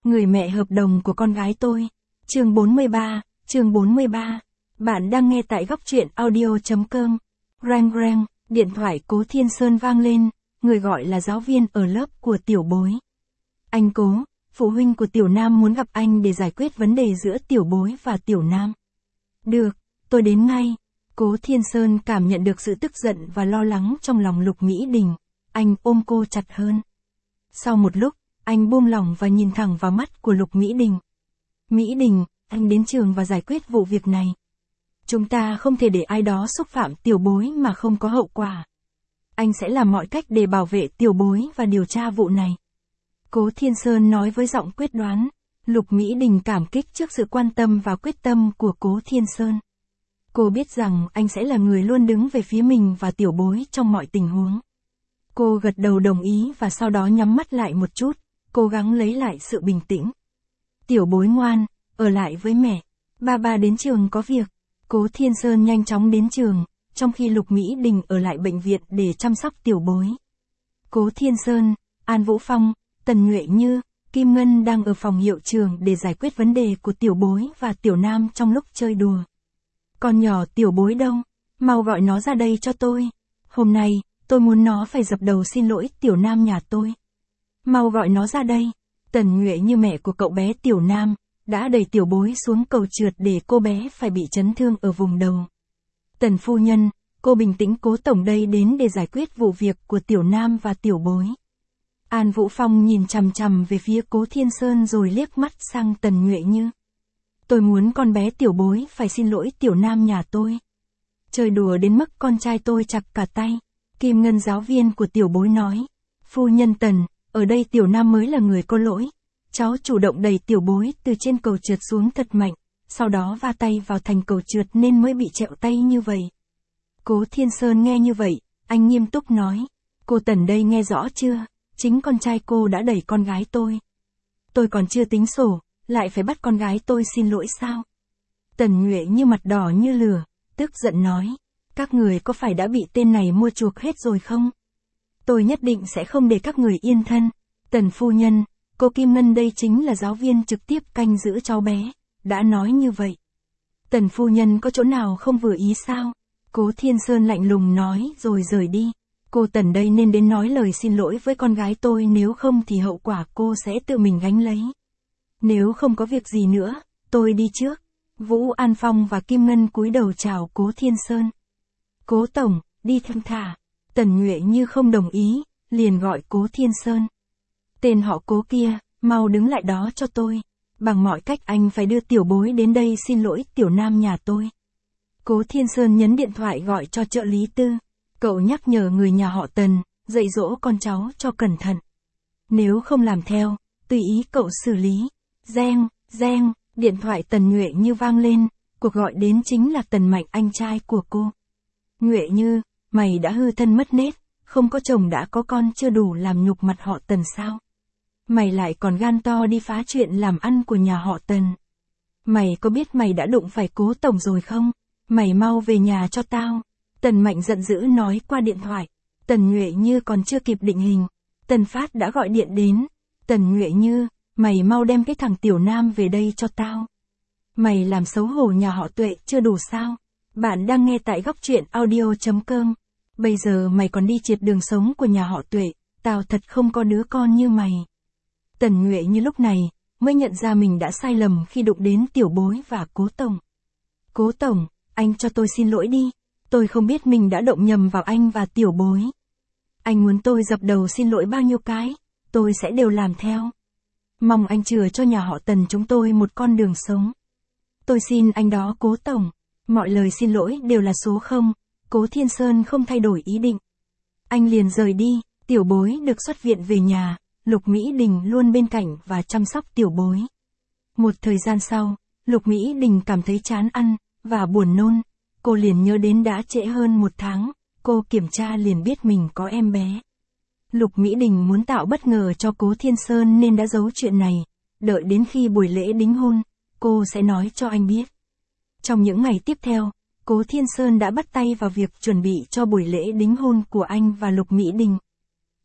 Người mẹ hợp đồng của con gái tôi. Chương 43. Bạn đang nghe tại góc truyện audio.com. Reng reng, điện thoại Cố Thiên Sơn vang lên, người gọi là giáo viên ở lớp của Tiểu Bối. Anh Cố, phụ huynh của Tiểu Nam muốn gặp anh để giải quyết vấn đề giữa Tiểu Bối và Tiểu Nam. Được, tôi đến ngay. Cố Thiên Sơn cảm nhận được sự tức giận và lo lắng trong lòng Lục Mỹ Đình. Anh ôm cô chặt hơn. Sau một lúc, anh buông lỏng và nhìn thẳng vào mắt của Lục Mỹ Đình. Mỹ Đình, anh đến trường và giải quyết vụ việc này. Chúng ta không thể để ai đó xúc phạm Tiểu Bối mà không có hậu quả. Anh sẽ làm mọi cách để bảo vệ Tiểu Bối và điều tra vụ này. Cố Thiên Sơn nói với giọng quyết đoán. Lục Mỹ Đình cảm kích trước sự quan tâm và quyết tâm của Cố Thiên Sơn. Cô biết rằng anh sẽ là người luôn đứng về phía mình và Tiểu Bối trong mọi tình huống. Cô gật đầu đồng ý và sau đó nhắm mắt lại một chút, cố gắng lấy lại sự bình tĩnh. Tiểu Bối ngoan, ở lại với mẹ. Ba đến trường có việc. Cố Thiên Sơn nhanh chóng đến trường, trong khi Lục Mỹ Đình ở lại bệnh viện để chăm sóc Tiểu Bối. Cố Thiên Sơn, An Vũ Phong, Tần Nhuệ Như, Kim Ngân đang ở phòng hiệu trưởng để giải quyết vấn đề của Tiểu Bối và Tiểu Nam trong lúc chơi đùa. Con nhỏ Tiểu Bối đâu? Mau gọi nó ra đây cho tôi. Hôm nay, tôi muốn nó phải dập đầu xin lỗi Tiểu Nam nhà tôi. Mau gọi nó ra đây. Tần Nhuệ Như mẹ của cậu bé Tiểu Nam, đã đẩy Tiểu Bối xuống cầu trượt để cô bé phải bị chấn thương ở vùng đầu. Tần phu nhân, cô bình tĩnh, Cố tổng đây đến để giải quyết vụ việc của Tiểu Nam và Tiểu Bối. An Vũ Phong nhìn chằm chằm về phía Cố Thiên Sơn rồi liếc mắt sang Tần Nhuệ Như. Tôi muốn con bé Tiểu Bối phải xin lỗi Tiểu Nam nhà tôi. Chơi đùa đến mức con trai tôi chặt cả tay. Kim Ngân giáo viên của Tiểu Bối nói. Phu nhân Tần, ở đây Tiểu Nam mới là người có lỗi. Cháu chủ động đẩy Tiểu Bối từ trên cầu trượt xuống thật mạnh, sau đó va tay vào thành cầu trượt nên mới bị trẹo tay như vậy. Cố Thiên Sơn nghe như vậy, anh nghiêm túc nói. Cô Tần đây nghe rõ chưa? Chính con trai cô đã đẩy con gái tôi. Tôi còn chưa tính sổ, lại phải bắt con gái tôi xin lỗi sao? Tần Nhuệ Như mặt đỏ như lửa, tức giận nói. Các người có phải đã bị tên này mua chuộc hết rồi không? Tôi nhất định sẽ không để các người yên thân. Tần phu nhân, cô Kim Ngân đây chính là giáo viên trực tiếp canh giữ cháu bé, đã nói như vậy. Tần phu nhân có chỗ nào không vừa ý sao? Cố Thiên Sơn lạnh lùng nói rồi rời đi. Cô Tần đây nên đến nói lời xin lỗi với con gái tôi, nếu không thì hậu quả cô sẽ tự mình gánh lấy. Nếu không có việc gì nữa, tôi đi trước. Vũ An Phong và Kim Ngân cúi đầu chào Cố Thiên Sơn. Cố tổng, đi thong thả. Tần Nhuệ Như không đồng ý, liền gọi Cố Thiên Sơn. Tên họ Cố kia, mau đứng lại đó cho tôi. Bằng mọi cách anh phải đưa Tiểu Bối đến đây xin lỗi Tiểu Nam nhà tôi. Cố Thiên Sơn nhấn điện thoại gọi cho trợ lý Tư. Cậu nhắc nhở người nhà họ Tần, dạy dỗ con cháu cho cẩn thận. Nếu không làm theo, tùy ý cậu xử lý. Reng, điện thoại Tần Nhuệ Như vang lên, cuộc gọi đến chính là Tần Mạnh, anh trai của cô. Nhuệ Như, mày đã hư thân mất nết, không có chồng đã có con chưa đủ làm nhục mặt họ Tần sao? Mày lại còn gan to đi phá chuyện làm ăn của nhà họ Tần. Mày có biết mày đã đụng phải Cố tổng rồi không? Mày mau về nhà cho tao. Tần Mạnh giận dữ nói qua điện thoại. Tần Nhuệ Như còn chưa kịp định hình, Tần Phát đã gọi điện đến. Tần Nhuệ Như, mày mau đem cái thằng Tiểu Nam về đây cho tao. Mày làm xấu hổ nhà họ Tuệ chưa đủ sao? Bạn đang nghe tại góc truyện audio.com. Bây giờ mày còn đi triệt đường sống của nhà họ Tuệ, tao thật không có đứa con như mày. Tần Nhuệ Như lúc này mới nhận ra mình đã sai lầm khi đụng đến Tiểu Bối và Cố tổng. Cố tổng, anh cho tôi xin lỗi đi. Tôi không biết mình đã động nhầm vào anh và Tiểu Bối. Anh muốn tôi dập đầu xin lỗi bao nhiêu cái, tôi sẽ đều làm theo. Mong anh chừa cho nhà họ Tần chúng tôi một con đường sống. Tôi xin anh đó Cố tổng. Mọi lời xin lỗi đều là số không. Cố Thiên Sơn không thay đổi ý định. Anh liền rời đi. Tiểu Bối được xuất viện về nhà. Lục Mỹ Đình luôn bên cạnh và chăm sóc Tiểu Bối. Một thời gian sau, Lục Mỹ Đình cảm thấy chán ăn và buồn nôn. Cô liền nhớ đến đã trễ hơn 1 tháng, cô kiểm tra liền biết mình có em bé. Lục Mỹ Đình muốn tạo bất ngờ cho Cố Thiên Sơn nên đã giấu chuyện này, đợi đến khi buổi lễ đính hôn, cô sẽ nói cho anh biết. Trong những ngày tiếp theo, Cố Thiên Sơn đã bắt tay vào việc chuẩn bị cho buổi lễ đính hôn của anh và Lục Mỹ Đình.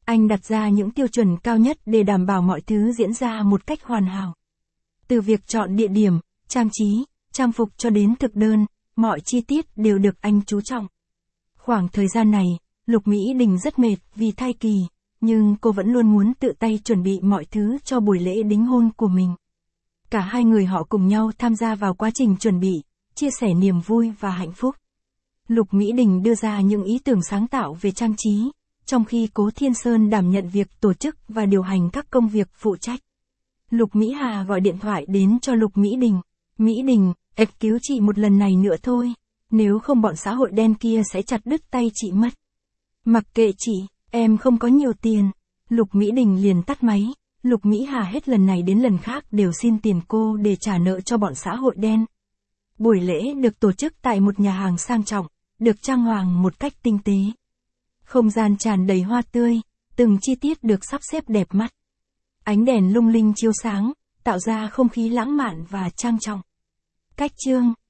Anh đặt ra những tiêu chuẩn cao nhất để đảm bảo mọi thứ diễn ra một cách hoàn hảo. Từ việc chọn địa điểm, trang trí, trang phục cho đến thực đơn, mọi chi tiết đều được anh chú trọng. Khoảng thời gian này, Lục Mỹ Đình rất mệt vì thai kỳ, nhưng cô vẫn luôn muốn tự tay chuẩn bị mọi thứ cho buổi lễ đính hôn của mình. Cả hai người họ cùng nhau tham gia vào quá trình chuẩn bị, chia sẻ niềm vui và hạnh phúc. Lục Mỹ Đình đưa ra những ý tưởng sáng tạo về trang trí, trong khi Cố Thiên Sơn đảm nhận việc tổ chức và điều hành các công việc phụ trách. Lục Mỹ Hà gọi điện thoại đến cho Lục Mỹ Đình. Mỹ Đình, cứu chị một lần này nữa thôi, nếu không bọn xã hội đen kia sẽ chặt đứt tay chị mất. Mặc kệ chị, em không có nhiều tiền. Lục Mỹ Đình liền tắt máy. Lục Mỹ Hà hết lần này đến lần khác đều xin tiền cô để trả nợ cho bọn xã hội đen. Buổi lễ được tổ chức tại một nhà hàng sang trọng, được trang hoàng một cách tinh tế. Không gian tràn đầy hoa tươi, từng chi tiết được sắp xếp đẹp mắt. Ánh đèn lung linh chiếu sáng, tạo ra không khí lãng mạn và trang trọng. Cách chương